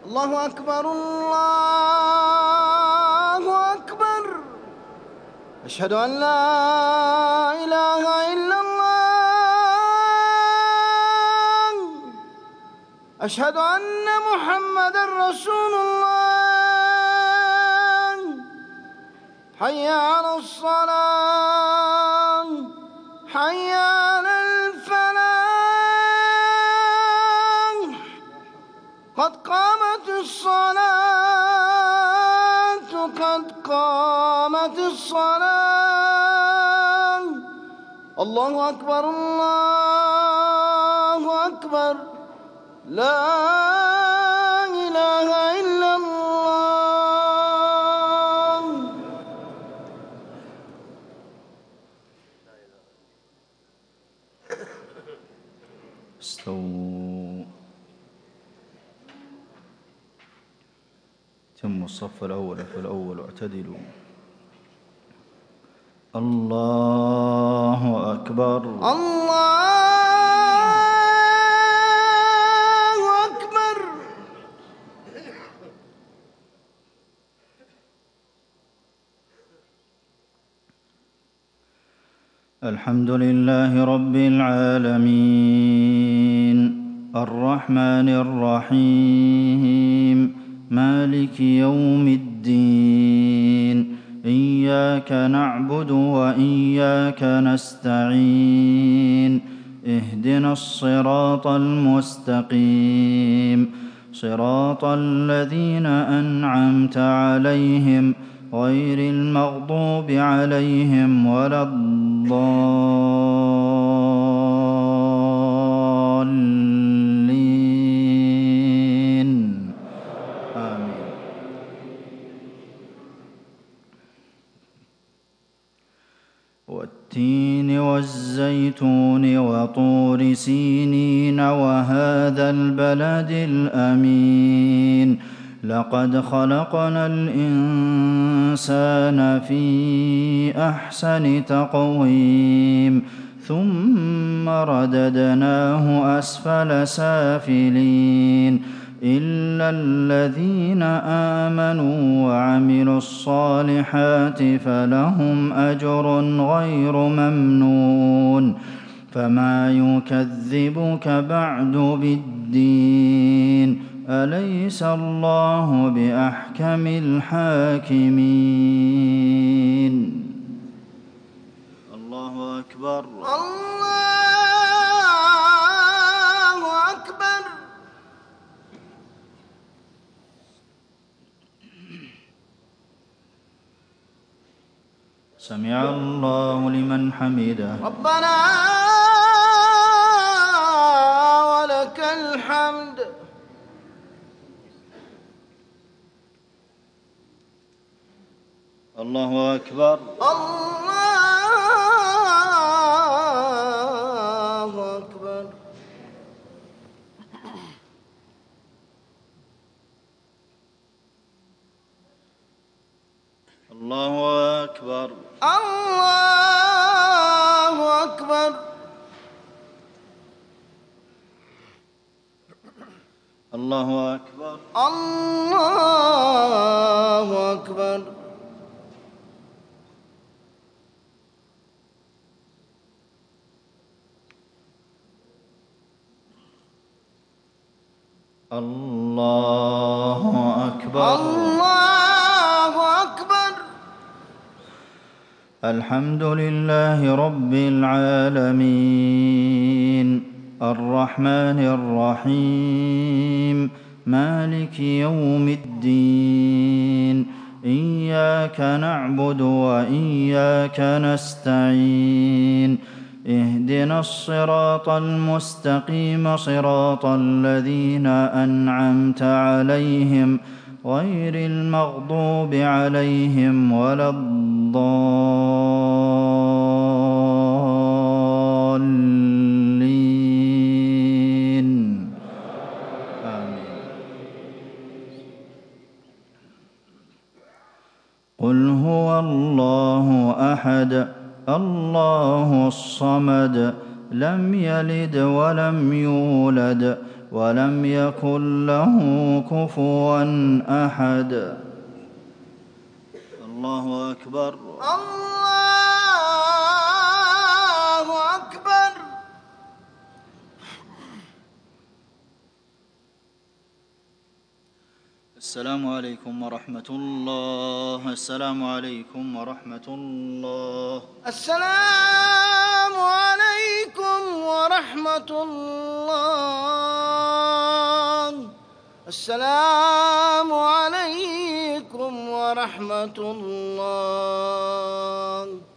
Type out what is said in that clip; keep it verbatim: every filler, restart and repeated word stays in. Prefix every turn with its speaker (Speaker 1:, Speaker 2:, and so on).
Speaker 1: الله أكبر الله أكبر. أشهد أن لا إله إلا الله. أشهد أن محمدًا رسول الله. حي على الصلاة، حي على الفلاح، قد قامت الصلاة، قد قامت الصلاة. الله أكبر الله أكبر. لا إله إلا الله.
Speaker 2: استووا. تموا الصف الأول فالأول واعتدلوا. الله أكبر
Speaker 1: الله أكبر.
Speaker 2: الحمد لله رب العالمين الرحمن الرحيم مالك يوم الدين. إياك نعبد وإياك نستعين. اهدنا الصراط المستقيم صراط الذين أنعمت عليهم غير المغضوب عليهم ولا الضالين. آمين. والتين والزيتون وطور سينين وهذا البلد الأمين. لقد خلقنا الإنسان في أحسن تقويم ثم رددناه أسفل سافلين إلا الذين آمنوا وعملوا الصالحات فلهم أجر غير ممنون. فما يكذبك بعد بالدين أليس الله بأحكم الحاكمين. الله أكبر
Speaker 1: الله أكبر.
Speaker 2: سمع الله لمن حمده.
Speaker 1: ربنا ولك الحمد.
Speaker 2: الله أكبر
Speaker 1: الله أكبر.
Speaker 2: الله أكبر
Speaker 1: الله أكبر.
Speaker 2: الله أكبر
Speaker 1: الله أكبر.
Speaker 2: الله أكبر
Speaker 1: الله أكبر.
Speaker 2: الحمد لله رب العالمين الرحمن الرحيم مالك يوم الدين. إياك نعبد وإياك نستعين. اهدنا الصراط المستقيم صراط الذين أنعمت عليهم غير المغضوب عليهم ولا الضالين. آمين. قل هو الله أحد الله الصمد لم يلد ولم يولد ولم يكن له كفوا أحد. الله أكبر.
Speaker 1: الله أكبر.
Speaker 2: السلام عليكم ورحمة الله. السلام عليكم ورحمة الله.
Speaker 1: السلام عليكم ورحمة الله. السلام عليكم ورحمة الله.